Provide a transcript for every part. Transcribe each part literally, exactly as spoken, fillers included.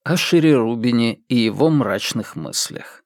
Ашере Рубине и его мрачных мыслях.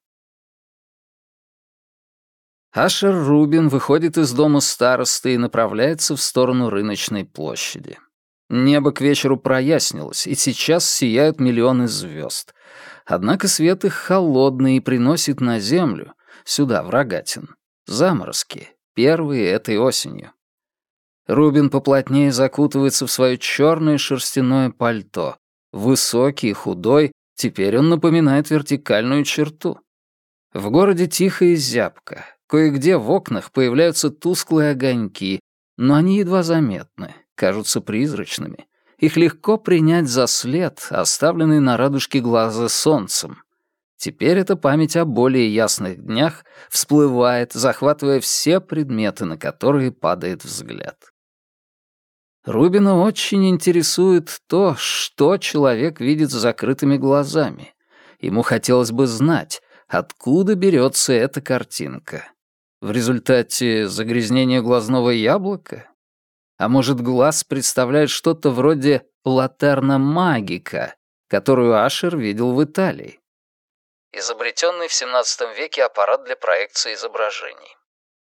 Ашер Рубин выходит из дома старосты и направляется в сторону рыночной площади. Небо к вечеру прояснилось, и сейчас сияют миллионы звезд. Однако свет их холодный и приносит на землю, сюда, в Рогатин, заморозки, первые этой осенью. Рубин поплотнее закутывается в свое черное шерстяное пальто. Высокий, худой, теперь он напоминает вертикальную черту. В городе тихо и зябко. Кое-где в окнах появляются тусклые огоньки, но они едва заметны, кажутся призрачными. Их легко принять за след, оставленный на радужке глаза солнцем. Теперь эта память о более ясных днях всплывает, захватывая все предметы, на которые падает взгляд. Рубина очень интересует то, что человек видит с закрытыми глазами. Ему хотелось бы знать, откуда берется эта картинка. В результате загрязнения глазного яблока? А может, глаз представляет что-то вроде латерна магика, которую Ашер видел в Италии? Изобретенный в семнадцатом веке аппарат для проекции изображений.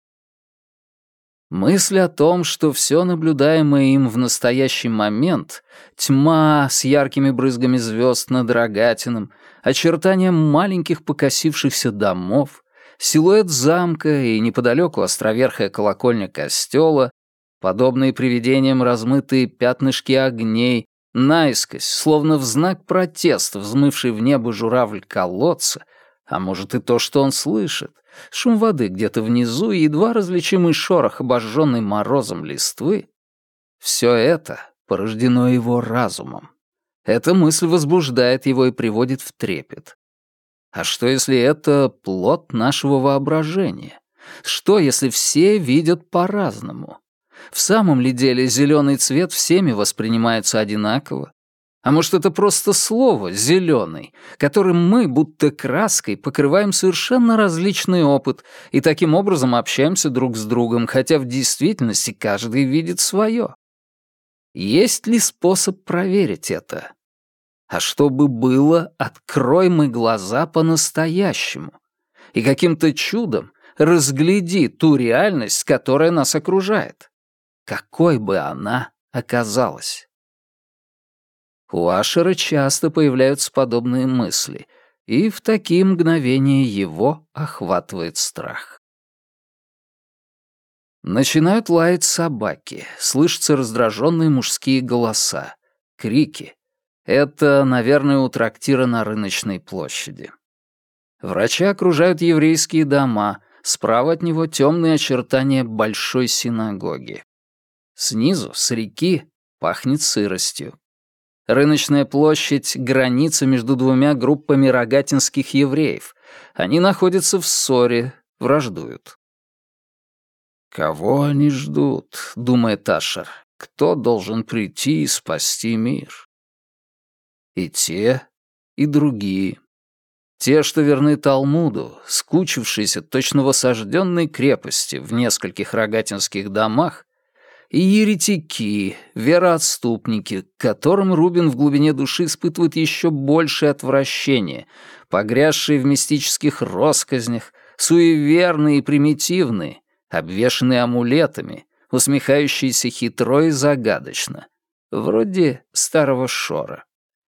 Мысль о том, что все наблюдаемое им в настоящий момент, тьма с яркими брызгами звезд над Рогатином, очертания маленьких покосившихся домов, силуэт замка и неподалеку островерхая колокольня костела, подобные привидениям размытые пятнышки огней, наискось, словно в знак протеста, взмывший в небо журавль колодца, а может и то, что он слышит, шум воды где-то внизу и едва различимый шорох, обожженный морозом листвы, все это порождено его разумом. Эта мысль возбуждает его и приводит в трепет. А что, если это плод нашего воображения? Что, если все видят по-разному? В самом ли деле зеленый цвет всеми воспринимается одинаково? А может, это просто слово «зеленый», которым мы, будто краской, покрываем совершенно различный опыт и таким образом общаемся друг с другом, хотя в действительности каждый видит свое? Есть ли способ проверить это? А что бы было, открой мы глаза по-настоящему, и каким-то чудом разгляди ту реальность, которая нас окружает. Какой бы она оказалась? У Ашера часто появляются подобные мысли, и в такие мгновения его охватывает страх. Начинают лаять собаки, слышатся раздраженные мужские голоса, крики. Это, наверное, у трактира на рыночной площади. Врача окружают еврейские дома, справа от него темные очертания большой синагоги. Снизу, с реки, пахнет сыростью. Рыночная площадь — граница между двумя группами рогатинских евреев. Они находятся в ссоре, враждуют. «Кого они ждут?» — думает Ашер. «Кто должен прийти и спасти мир?» И те, и другие. Те, что верны Талмуду, скучившиеся точно в осажденной крепости в нескольких рогатинских домах, и еретики, вероотступники, к которым Рубин в глубине души испытывает еще большее отвращение, погрязшие в мистических россказнях, суеверные и примитивные, обвешанные амулетами, усмехающиеся хитро и загадочно, вроде старого Шора.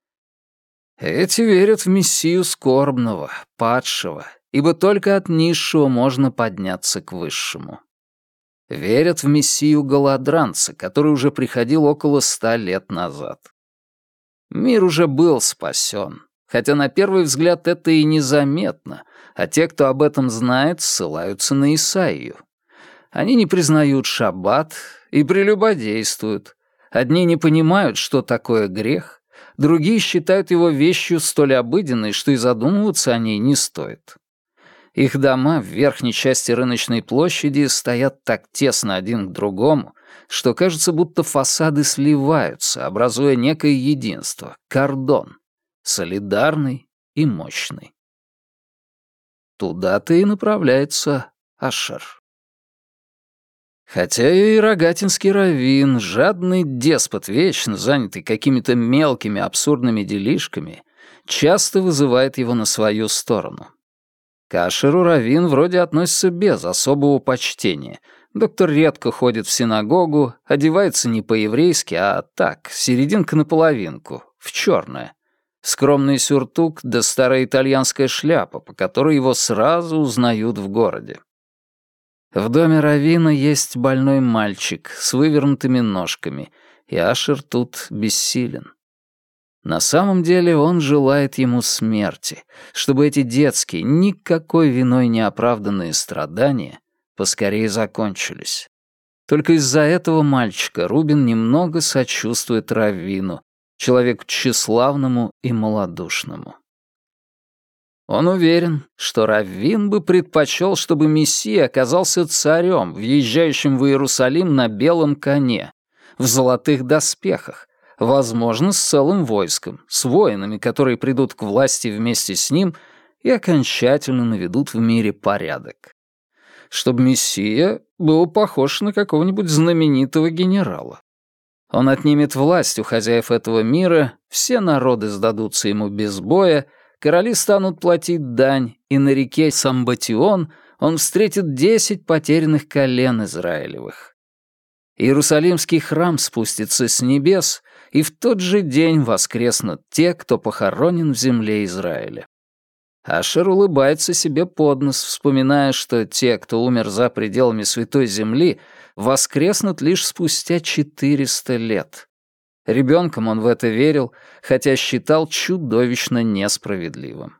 Эти верят в Мессию скорбного, падшего, ибо только от низшего можно подняться к высшему. Верят в Мессию голодранца, который уже приходил около ста лет назад. Мир уже был спасен, хотя на первый взгляд это и незаметно, а те, кто об этом знает, ссылаются на Исаию. Они не признают шаббат и прелюбодействуют. Одни не понимают, что такое грех, другие считают его вещью столь обыденной, что и задумываться о ней не стоит. Их дома в верхней части рыночной площади стоят так тесно один к другому, что кажется, будто фасады сливаются, образуя некое единство, кордон, солидарный и мощный. Туда-то и направляется Ашер. Хотя и рогатинский раввин, жадный деспот, вечно занятый какими-то мелкими абсурдными делишками, часто вызывает его на свою сторону. К Ашеру Равин вроде относится без особого почтения. Доктор редко ходит в синагогу, одевается не по-еврейски, а так, серединка на половинку, в черное. Скромный сюртук да старая итальянская шляпа, по которой его сразу узнают в городе. В доме Равина есть больной мальчик с вывернутыми ножками, и Ашер тут бессилен. На самом деле он желает ему смерти, чтобы эти детские, никакой виной не оправданные страдания поскорее закончились. Только из-за этого мальчика Рубин немного сочувствует Раввину, человеку тщеславному и малодушному. Он уверен, что Раввин бы предпочел, чтобы Мессия оказался царем, въезжающим в Иерусалим на белом коне, в золотых доспехах, возможно, с целым войском, с воинами, которые придут к власти вместе с ним и окончательно наведут в мире порядок. Чтобы Мессия был похож на какого-нибудь знаменитого генерала. Он отнимет власть у хозяев этого мира, все народы сдадутся ему без боя, короли станут платить дань, и на реке Самбатион он встретит десять потерянных колен Израилевых. Иерусалимский храм спустится с небес, и в тот же день воскреснут те, кто похоронен в земле Израиля. Ашер улыбается себе под нос, вспоминая, что те, кто умер за пределами Святой Земли, воскреснут лишь спустя четыреста лет. Ребенком он в это верил, хотя считал чудовищно несправедливым.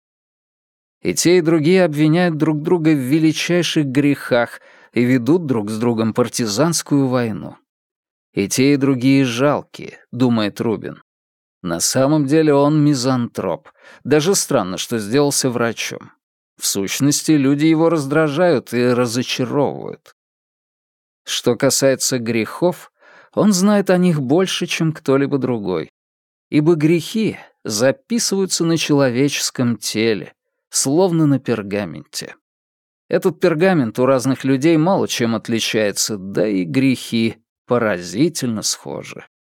И те, и другие обвиняют друг друга в величайших грехах и ведут друг с другом партизанскую войну. И те, и другие жалкие, думает Рубин. На самом деле он мизантроп. Даже странно, что сделался врачом. В сущности, люди его раздражают и разочаровывают. Что касается грехов, он знает о них больше, чем кто-либо другой. Ибо грехи записываются на человеческом теле, словно на пергаменте. Этот пергамент у разных людей мало чем отличается, да и грехи поразительно схожи.